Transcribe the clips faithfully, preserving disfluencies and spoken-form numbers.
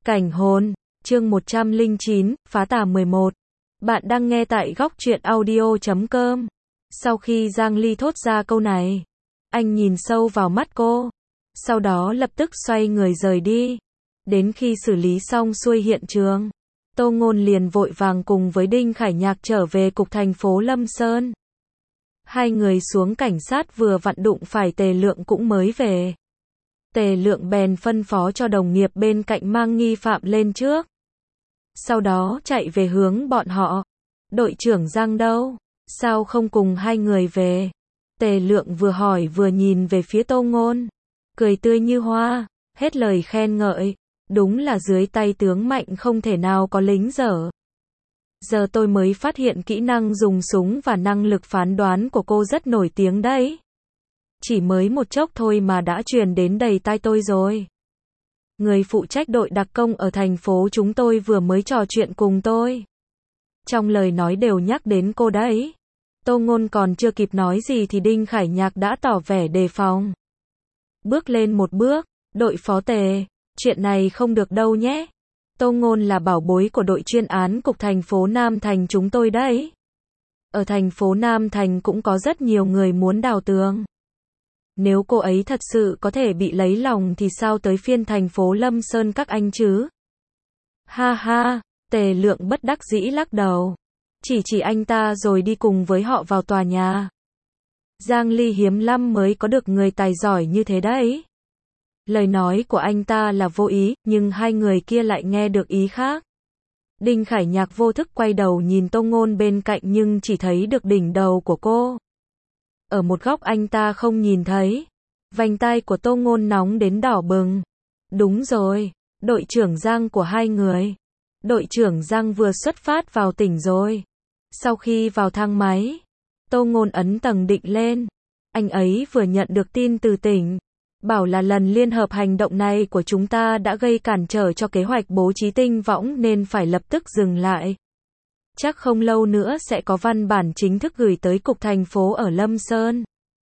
Cảnh hồn, chương một trăm lẻ chín, phá tà mười một. Bạn đang nghe tại góc truyện audio chấm com. Sau khi Giang Ly thốt ra câu này, anh nhìn sâu vào mắt cô, sau đó lập tức xoay người rời đi. Đến khi xử lý xong xuôi hiện trường, Tô Ngôn liền vội vàng cùng với Đinh Khải Nhạc trở về cục thành phố Lâm Sơn. Hai người xuống cảnh sát vừa vặn đụng phải Tề Lượng cũng mới về. Tề Lượng bèn phân phó cho đồng nghiệp bên cạnh mang nghi phạm lên trước. Sau đó chạy về hướng bọn họ. Đội trưởng Giang đâu? Sao không cùng hai người về? Tề Lượng vừa hỏi vừa nhìn về phía Tô Ngôn. Cười tươi như hoa, hết lời khen ngợi. Đúng là dưới tay tướng mạnh không thể nào có lính dở. Giờ tôi mới phát hiện kỹ năng dùng súng và năng lực phán đoán của cô rất nổi tiếng đấy. Chỉ mới một chốc thôi mà đã truyền đến đầy tai tôi rồi. Người phụ trách đội đặc công ở thành phố chúng tôi vừa mới trò chuyện cùng tôi. Trong lời nói đều nhắc đến cô đấy. Tô Ngôn còn chưa kịp nói gì thì Đinh Khải Nhạc đã tỏ vẻ đề phòng. Bước lên một bước, đội phó Tề, chuyện này không được đâu nhé. Tô Ngôn là bảo bối của đội chuyên án cục thành phố Nam Thành chúng tôi đấy. Ở thành phố Nam Thành cũng có rất nhiều người muốn đào tường. Nếu cô ấy thật sự có thể bị lấy lòng thì sao tới phiên thành phố Lâm Sơn các anh chứ? Ha ha, Tề Lượng bất đắc dĩ lắc đầu. Chỉ chỉ anh ta rồi đi cùng với họ vào tòa nhà. Giang Ly hiếm lắm mới có được người tài giỏi như thế đấy. Lời nói của anh ta là vô ý, nhưng hai người kia lại nghe được ý khác. Đinh Khải Nhạc vô thức quay đầu nhìn Tô Ngôn bên cạnh nhưng chỉ thấy được đỉnh đầu của cô. Ở một góc anh ta không nhìn thấy. Vành tai của Tô Ngôn nóng đến đỏ bừng. Đúng rồi, đội trưởng Giang của hai người. Đội trưởng Giang vừa xuất phát vào tỉnh rồi. Sau khi vào thang máy, Tô Ngôn ấn tầng định lên. Anh ấy vừa nhận được tin từ tỉnh. Bảo là lần liên hợp hành động này của chúng ta đã gây cản trở cho kế hoạch bố trí tinh võng nên phải lập tức dừng lại. Chắc không lâu nữa sẽ có văn bản chính thức gửi tới cục thành phố ở Lâm Sơn,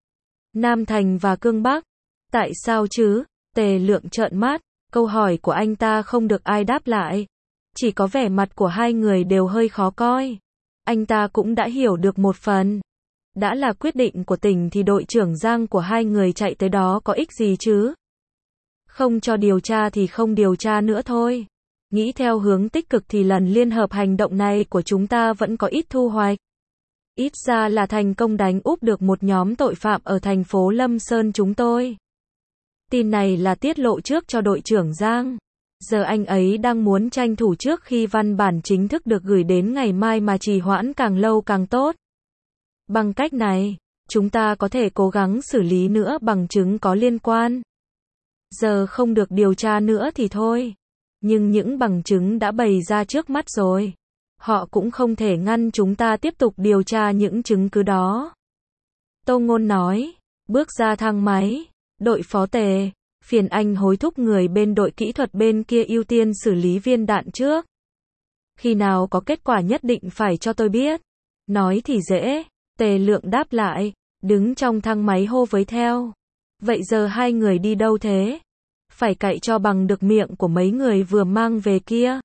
Nam Thành và Cương Bắc. Tại sao chứ? Tề Lượng trợn mắt, câu hỏi của anh ta không được ai đáp lại. Chỉ có vẻ mặt của hai người đều hơi khó coi. Anh ta cũng đã hiểu được một phần. Đã là quyết định của tỉnh thì đội trưởng Giang của hai người chạy tới đó có ích gì chứ? Không cho điều tra thì không điều tra nữa thôi. Nghĩ theo hướng tích cực thì lần liên hợp hành động này của chúng ta vẫn có ít thu hoạch. Ít ra là thành công đánh úp được một nhóm tội phạm ở thành phố Lâm Sơn chúng tôi. Tin này là tiết lộ trước cho đội trưởng Giang. Giờ anh ấy đang muốn tranh thủ trước khi văn bản chính thức được gửi đến ngày mai mà trì hoãn càng lâu càng tốt. Bằng cách này, chúng ta có thể cố gắng xử lý nữa bằng chứng có liên quan. Giờ không được điều tra nữa thì thôi. Nhưng những bằng chứng đã bày ra trước mắt rồi. Họ cũng không thể ngăn chúng ta tiếp tục điều tra những chứng cứ đó. Tô Ngôn nói, bước ra thang máy. Đội phó Tề, phiền anh hối thúc người bên đội kỹ thuật bên kia ưu tiên xử lý viên đạn trước. Khi nào có kết quả nhất định phải cho tôi biết. Nói thì dễ. Tề Lượng đáp lại, đứng trong thang máy hô với theo. Vậy giờ hai người đi đâu thế? Phải cậy cho bằng được miệng của mấy người vừa mang về kia.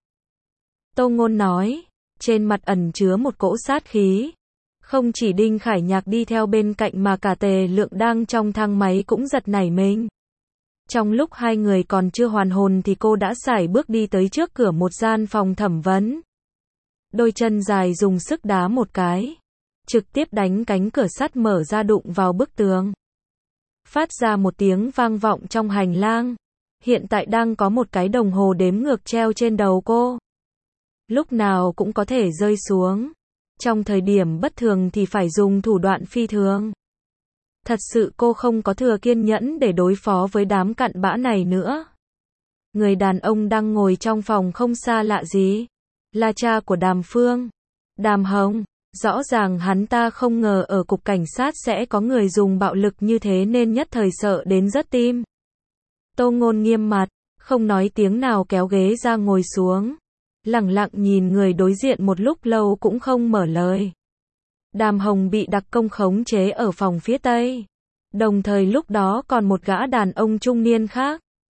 Tô Ngôn nói, trên mặt ẩn chứa một cỗ sát khí. Không chỉ Đinh Khải Nhạc đi theo bên cạnh mà cả Tề Lượng đang trong thang máy cũng giật nảy mình. Trong lúc hai người còn chưa hoàn hồn thì cô đã sải bước đi tới trước cửa một gian phòng thẩm vấn. Đôi chân dài dùng sức đá một cái. Trực tiếp đánh cánh cửa sắt mở ra đụng vào bức tường. Phát ra một tiếng vang vọng trong hành lang. Hiện tại đang có một cái đồng hồ đếm ngược treo trên đầu cô. Lúc nào cũng có thể rơi xuống. Trong thời điểm bất thường thì phải dùng thủ đoạn phi thường. Thật sự cô không có thừa kiên nhẫn để đối phó với đám cặn bã này nữa. Người đàn ông đang ngồi trong phòng không xa lạ gì. Là cha của Đàm Phương. Đàm Hồng. Rõ ràng hắn ta không ngờ ở cục cảnh sát sẽ có người dùng bạo lực như thế nên nhất thời sợ đến rớt tim. Tô Ngôn nghiêm mặt, không nói tiếng nào kéo ghế ra ngồi xuống. Lẳng lặng nhìn người đối diện một lúc lâu cũng không mở lời. Đàm Hồng bị đặc công khống chế ở phòng phía tây. Đồng thời lúc đó còn một gã đàn ông trung niên khác.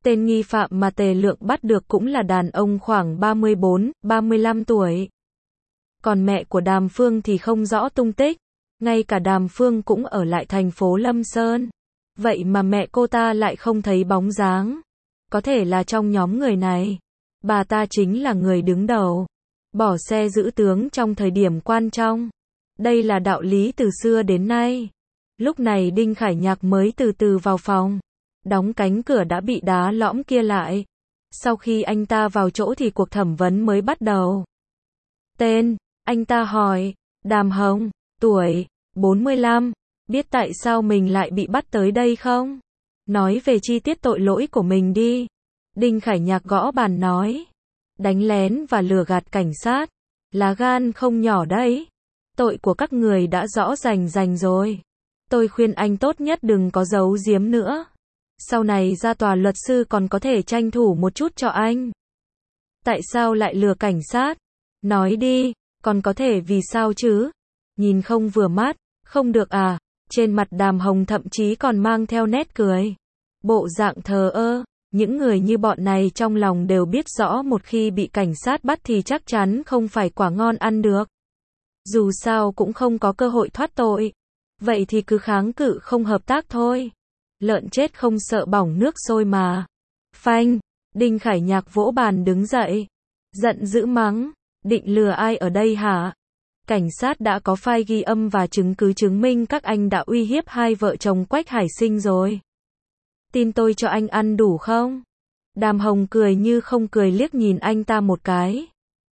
Tên nghi phạm mà Tề Lượng bắt được cũng là đàn ông khoảng ba mươi bốn, ba mươi lăm tuổi. Còn mẹ của Đàm Phương thì không rõ tung tích, ngay cả Đàm Phương cũng ở lại thành phố Lâm Sơn. Vậy mà mẹ cô ta lại không thấy bóng dáng. Có thể là trong nhóm người này, bà ta chính là người đứng đầu, bỏ xe giữ tướng trong thời điểm quan trọng. Đây là đạo lý từ xưa đến nay. Lúc này Đinh Khải Nhạc mới từ từ vào phòng, đóng cánh cửa đã bị đá lõm kia lại. Sau khi anh ta vào chỗ thì cuộc thẩm vấn mới bắt đầu. Tên, anh ta hỏi, Đàm Hồng, tuổi, bốn mươi lăm, biết tại sao mình lại bị bắt tới đây không? Nói về chi tiết tội lỗi của mình đi. Đinh Khải Nhạc gõ bàn nói, đánh lén và lừa gạt cảnh sát, lá gan không nhỏ đấy. Tội của các người đã rõ rành rành rồi. Tôi khuyên anh tốt nhất đừng có giấu giếm nữa. Sau này ra tòa luật sư còn có thể tranh thủ một chút cho anh. Tại sao lại lừa cảnh sát? Nói đi, còn có thể vì sao chứ? Nhìn không vừa mắt, không được à? Trên mặt Đàm Hồng thậm chí còn mang theo nét cười. Bộ dạng thờ ơ, những người như bọn này trong lòng đều biết rõ một khi bị cảnh sát bắt thì chắc chắn không phải quả ngon ăn được. Dù sao cũng không có cơ hội thoát tội. Vậy thì cứ kháng cự không hợp tác thôi. Lợn chết không sợ bỏng nước sôi mà. Phanh, Đinh Khải Nhạc vỗ bàn đứng dậy. Giận dữ mắng, định lừa ai ở đây hả? Cảnh sát đã có file ghi âm và chứng cứ chứng minh các anh đã uy hiếp hai vợ chồng Quách Hải Sinh rồi. Tin tôi cho anh ăn đủ không? Đàm Hồng cười như không cười liếc nhìn anh ta một cái.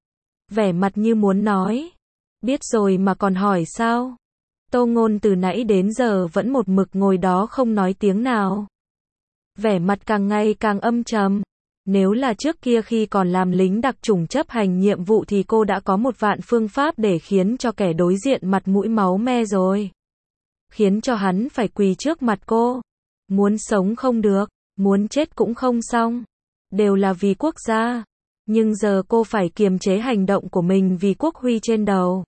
Vẻ mặt như muốn nói. Biết rồi mà còn hỏi sao? Tô Ngôn từ nãy đến giờ vẫn một mực ngồi đó không nói tiếng nào. Vẻ mặt càng ngày càng âm trầm. Nếu là trước kia khi còn làm lính đặc chủng chấp hành nhiệm vụ thì cô đã có một vạn phương pháp để khiến cho kẻ đối diện mặt mũi máu me rồi. Khiến cho hắn phải quỳ trước mặt cô. Muốn sống không được, muốn chết cũng không xong. Đều là vì quốc gia. Nhưng giờ cô phải kiềm chế hành động của mình vì quốc huy trên đầu.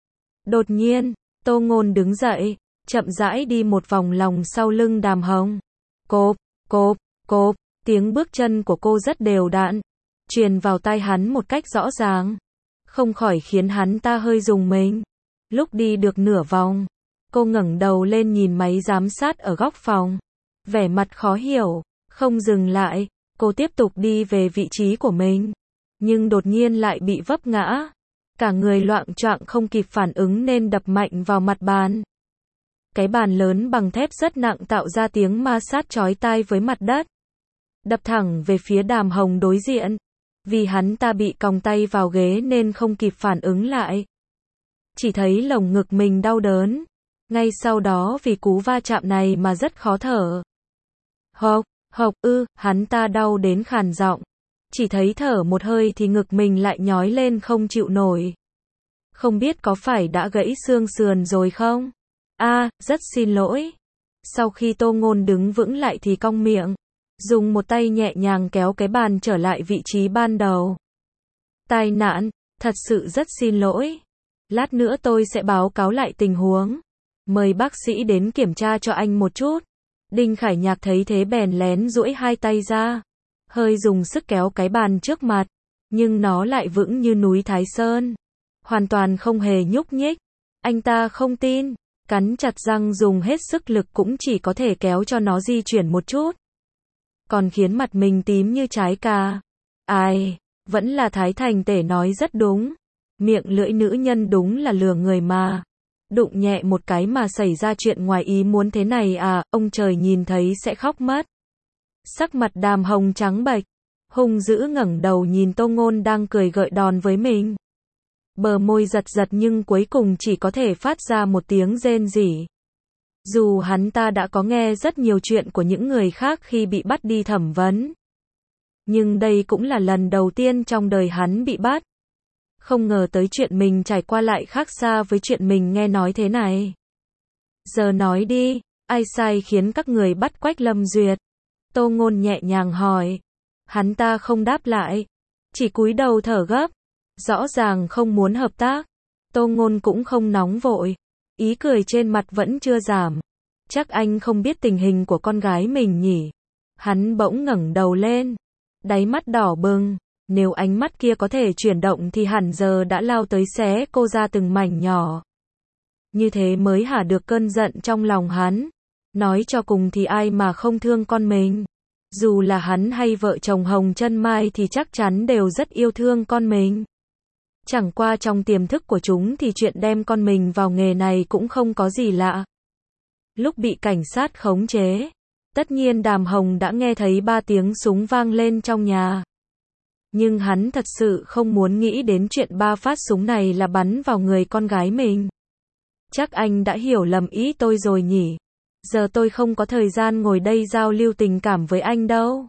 Đột nhiên, Tô Ngôn đứng dậy, chậm rãi đi một vòng lòng sau lưng Đàm Hồng. Cộp, cộp, cộp, tiếng bước chân của cô rất đều đặn, truyền vào tai hắn một cách rõ ràng, không khỏi khiến hắn ta hơi rùng mình. Lúc đi được nửa vòng, cô ngẩng đầu lên nhìn máy giám sát ở góc phòng, vẻ mặt khó hiểu, không dừng lại, cô tiếp tục đi về vị trí của mình, nhưng đột nhiên lại bị vấp ngã. Cả người loạng choạng không kịp phản ứng nên đập mạnh vào mặt bàn. Cái bàn lớn bằng thép rất nặng tạo ra tiếng ma sát chói tai với mặt đất. Đập thẳng về phía Đàm Hồng đối diện. Vì hắn ta bị còng tay vào ghế nên không kịp phản ứng lại. Chỉ thấy lồng ngực mình đau đớn. Ngay sau đó vì cú va chạm này mà rất khó thở. Hộc, hộc ư, hắn ta đau đến khàn giọng. Chỉ thấy thở một hơi thì ngực mình lại nhói lên không chịu nổi. Không biết có phải đã gãy xương sườn rồi không? A, à, rất xin lỗi. Sau khi Tô Ngôn đứng vững lại thì cong miệng, dùng một tay nhẹ nhàng kéo cái bàn trở lại vị trí ban đầu. Tai nạn, thật sự rất xin lỗi. Lát nữa tôi sẽ báo cáo lại tình huống. Mời bác sĩ đến kiểm tra cho anh một chút. Đinh Khải Nhạc thấy thế bèn lén duỗi hai tay ra, hơi dùng sức kéo cái bàn trước mặt, nhưng nó lại vững như núi Thái Sơn, hoàn toàn không hề nhúc nhích. Anh ta không tin, cắn chặt răng dùng hết sức lực cũng chỉ có thể kéo cho nó di chuyển một chút. Còn khiến mặt mình tím như trái cà. Ai, vẫn là Thái Thành Tể nói rất đúng. Miệng lưỡi nữ nhân đúng là lừa người mà. Đụng nhẹ một cái mà xảy ra chuyện ngoài ý muốn thế này à, ông trời nhìn thấy sẽ khóc mất. Sắc mặt Đàm Hồng trắng bệch, hung dữ ngẩng đầu nhìn Tô Ngôn đang cười gợi đòn với mình. Bờ môi giật giật nhưng cuối cùng chỉ có thể phát ra một tiếng rên rỉ. Dù hắn ta đã có nghe rất nhiều chuyện của những người khác khi bị bắt đi thẩm vấn. Nhưng đây cũng là lần đầu tiên trong đời hắn bị bắt. Không ngờ tới chuyện mình trải qua lại khác xa với chuyện mình nghe nói thế này. Giờ nói đi, ai sai khiến các người bắt Quách Lâm Duyệt? Tô Ngôn nhẹ nhàng hỏi. Hắn ta không đáp lại, chỉ cúi đầu thở gấp, rõ ràng không muốn hợp tác. Tô Ngôn cũng không nóng vội, ý cười trên mặt vẫn chưa giảm. Chắc anh không biết tình hình của con gái mình nhỉ? Hắn bỗng ngẩng đầu lên, đáy mắt đỏ bừng, nếu ánh mắt kia có thể chuyển động thì hẳn giờ đã lao tới xé cô ra từng mảnh nhỏ. Như thế mới hả được cơn giận trong lòng hắn. Nói cho cùng thì ai mà không thương con mình. Dù là hắn hay vợ chồng Hồng Chân Mai thì chắc chắn đều rất yêu thương con mình. Chẳng qua trong tiềm thức của chúng thì chuyện đem con mình vào nghề này cũng không có gì lạ. Lúc bị cảnh sát khống chế, tất nhiên Đàm Hồng đã nghe thấy ba tiếng súng vang lên trong nhà. Nhưng hắn thật sự không muốn nghĩ đến chuyện ba phát súng này là bắn vào người con gái mình. Chắc anh đã hiểu lầm ý tôi rồi nhỉ. Giờ tôi không có thời gian ngồi đây giao lưu tình cảm với anh đâu.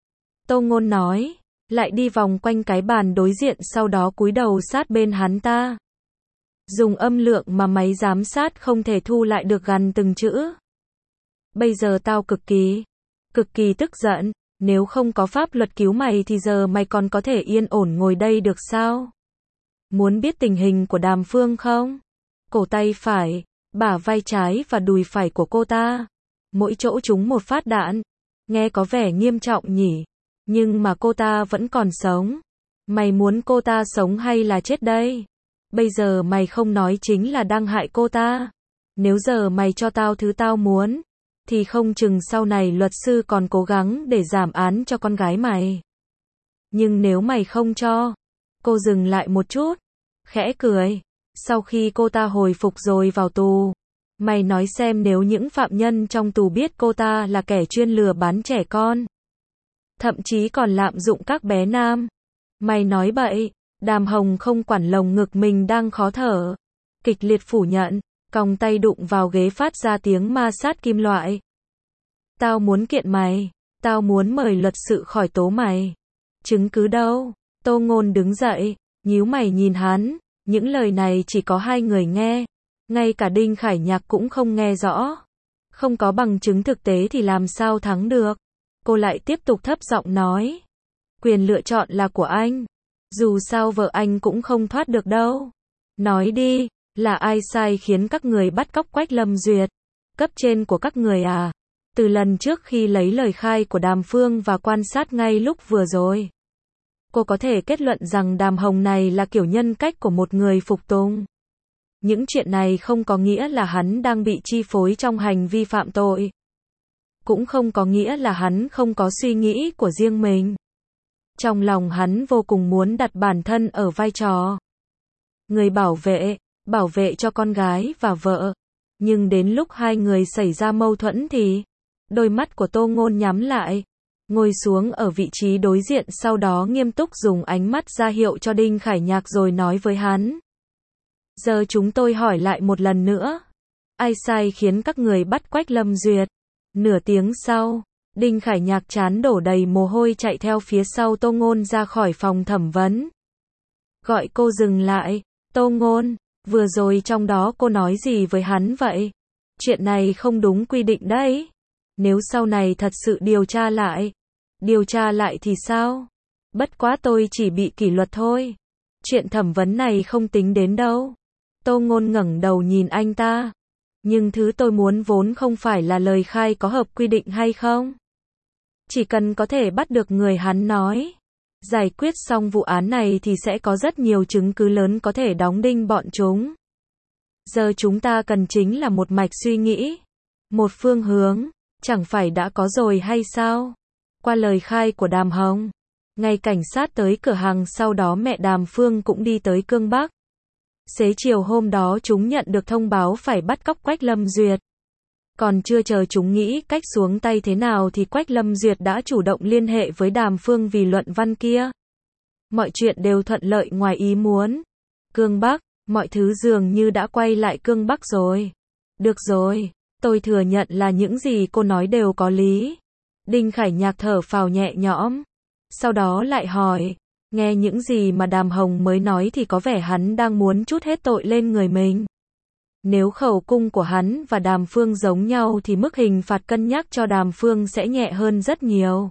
Tô Ngôn nói, lại đi vòng quanh cái bàn đối diện sau đó cúi đầu sát bên hắn ta. Dùng âm lượng mà máy giám sát không thể thu lại được gần từng chữ. Bây giờ tao cực kỳ, cực kỳ tức giận. Nếu không có pháp luật cứu mày thì giờ mày còn có thể yên ổn ngồi đây được sao? Muốn biết tình hình của Đàm Phương không? Cổ tay phải, bả vai trái và đùi phải của cô ta. Mỗi chỗ trúng một phát đạn. Nghe có vẻ nghiêm trọng nhỉ? Nhưng mà cô ta vẫn còn sống. Mày muốn cô ta sống hay là chết đây? Bây giờ mày không nói chính là đang hại cô ta. Nếu giờ mày cho tao thứ tao muốn, thì không chừng sau này luật sư còn cố gắng để giảm án cho con gái mày. Nhưng nếu mày không cho, cô dừng lại một chút, khẽ cười. Sau khi cô ta hồi phục rồi vào tù, mày nói xem nếu những phạm nhân trong tù biết cô ta là kẻ chuyên lừa bán trẻ con, thậm chí còn lạm dụng các bé nam. Mày nói bậy. Đàm Hồng không quản lồng ngực mình đang khó thở, kịch liệt phủ nhận, còng tay đụng vào ghế phát ra tiếng ma sát kim loại. Tao muốn kiện mày, tao muốn mời luật sự khỏi tố mày. Chứng cứ đâu? Tô Ngôn đứng dậy, nhíu mày nhìn hắn, những lời này chỉ có hai người nghe, ngay cả Đinh Khải Nhạc cũng không nghe rõ. Không có bằng chứng thực tế thì làm sao thắng được? Cô lại tiếp tục thấp giọng nói, quyền lựa chọn là của anh. Dù sao vợ anh cũng không thoát được đâu. Nói đi, là ai sai khiến các người bắt cóc Quách Lâm Duyệt? Cấp trên của các người à? Từ lần trước khi lấy lời khai của Đàm Phương và quan sát ngay lúc vừa rồi, cô có thể kết luận rằng Đàm Hồng này là kiểu nhân cách của một người phục tùng. Những chuyện này không có nghĩa là hắn đang bị chi phối trong hành vi phạm tội. Cũng không có nghĩa là hắn không có suy nghĩ của riêng mình. Trong lòng hắn vô cùng muốn đặt bản thân ở vai trò người bảo vệ, bảo vệ cho con gái và vợ. Nhưng đến lúc hai người xảy ra mâu thuẫn thì đôi mắt của Tô Ngôn nhắm lại, ngồi xuống ở vị trí đối diện, sau đó nghiêm túc dùng ánh mắt ra hiệu cho Đinh Khải Nhạc rồi nói với hắn. Giờ chúng tôi hỏi lại một lần nữa. Ai sai khiến các người bắt Quách Lâm Duyệt? Nửa tiếng sau, Đinh Khải Nhạc trán đổ đầy mồ hôi chạy theo phía sau Tô Ngôn ra khỏi phòng thẩm vấn. Gọi cô dừng lại. Tô Ngôn, vừa rồi trong đó cô nói gì với hắn vậy? Chuyện này không đúng quy định đấy. Nếu sau này thật sự điều tra lại, điều tra lại thì sao? Bất quá tôi chỉ bị kỷ luật thôi. Chuyện thẩm vấn này không tính đến đâu. Tô Ngôn ngẩng đầu nhìn anh ta. Nhưng thứ tôi muốn vốn không phải là lời khai có hợp quy định hay không. Chỉ cần có thể bắt được người hắn nói, giải quyết xong vụ án này thì sẽ có rất nhiều chứng cứ lớn có thể đóng đinh bọn chúng. Giờ chúng ta cần chính là một mạch suy nghĩ, một phương hướng, chẳng phải đã có rồi hay sao? Qua lời khai của Đàm Hồng, ngày cảnh sát tới cửa hàng sau đó mẹ Đàm Phương cũng đi tới Cương Bắc. Xế chiều hôm đó chúng nhận được thông báo phải bắt cóc Quách Lâm Duyệt. Còn chưa chờ chúng nghĩ cách xuống tay thế nào thì Quách Lâm Duyệt đã chủ động liên hệ với Đàm Phương vì luận văn kia. Mọi chuyện đều thuận lợi ngoài ý muốn. Cương Bắc, mọi thứ dường như đã quay lại Cương Bắc rồi. Được rồi, tôi thừa nhận là những gì cô nói đều có lý. Đinh Khải Nhạc thở phào nhẹ nhõm. Sau đó lại hỏi, nghe những gì mà Đàm Hồng mới nói thì có vẻ hắn đang muốn trút hết tội lên người mình. Nếu khẩu cung của hắn và Đàm Phương giống nhau thì mức hình phạt cân nhắc cho Đàm Phương sẽ nhẹ hơn rất nhiều.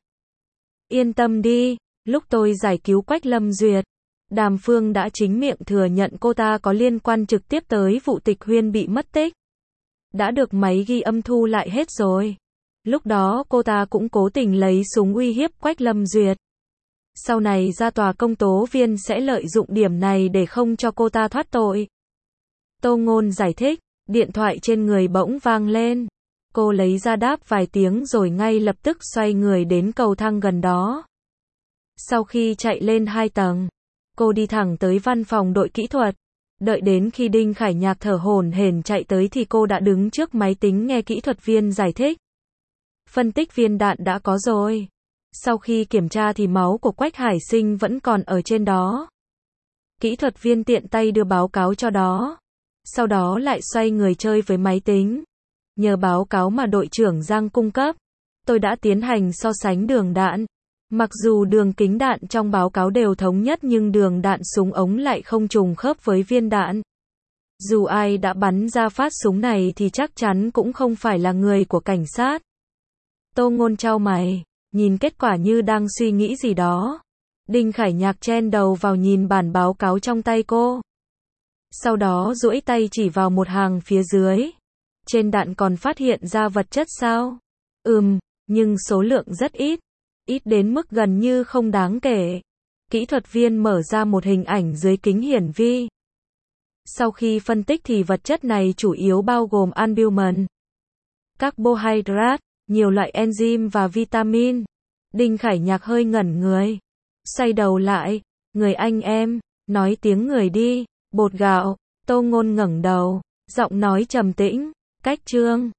Yên tâm đi, lúc tôi giải cứu Quách Lâm Duyệt, Đàm Phương đã chính miệng thừa nhận cô ta có liên quan trực tiếp tới vụ Tịch Huyên bị mất tích. Đã được máy ghi âm thu lại hết rồi. Lúc đó cô ta cũng cố tình lấy súng uy hiếp Quách Lâm Duyệt. Sau này ra tòa công tố viên sẽ lợi dụng điểm này để không cho cô ta thoát tội. Tô Ngôn giải thích, điện thoại trên người bỗng vang lên. Cô lấy ra đáp vài tiếng rồi ngay lập tức xoay người đến cầu thang gần đó. Sau khi chạy lên hai tầng, cô đi thẳng tới văn phòng đội kỹ thuật. Đợi đến khi Đinh Khải Nhạc thở hổn hển chạy tới thì cô đã đứng trước máy tính nghe kỹ thuật viên giải thích. Phân tích viên đạn đã có rồi. Sau khi kiểm tra thì máu của Quách Hải Sinh vẫn còn ở trên đó. Kỹ thuật viên tiện tay đưa báo cáo cho đó. Sau đó lại xoay người chơi với máy tính. Nhờ báo cáo mà đội trưởng Giang cung cấp, tôi đã tiến hành so sánh đường đạn. Mặc dù đường kính đạn trong báo cáo đều thống nhất nhưng đường đạn súng ống lại không trùng khớp với viên đạn. Dù ai đã bắn ra phát súng này thì chắc chắn cũng không phải là người của cảnh sát. Tô Ngôn chau mày, nhìn kết quả như đang suy nghĩ gì đó. Đinh Khải Nhạc chen đầu vào nhìn bản báo cáo trong tay cô. Sau đó duỗi tay chỉ vào một hàng phía dưới. Trên đạn còn phát hiện ra vật chất sao? Ừm, nhưng số lượng rất ít. Ít đến mức gần như không đáng kể. Kỹ thuật viên mở ra một hình ảnh dưới kính hiển vi. Sau khi phân tích thì vật chất này chủ yếu bao gồm albumin, carbohydrate, nhiều loại enzyme và vitamin. Đinh Khải Nhạc hơi ngẩn người. Xoay đầu lại, người anh em, nói tiếng người đi, bột gạo. Tô Ngôn ngẩng đầu, giọng nói trầm tĩnh, cách trương.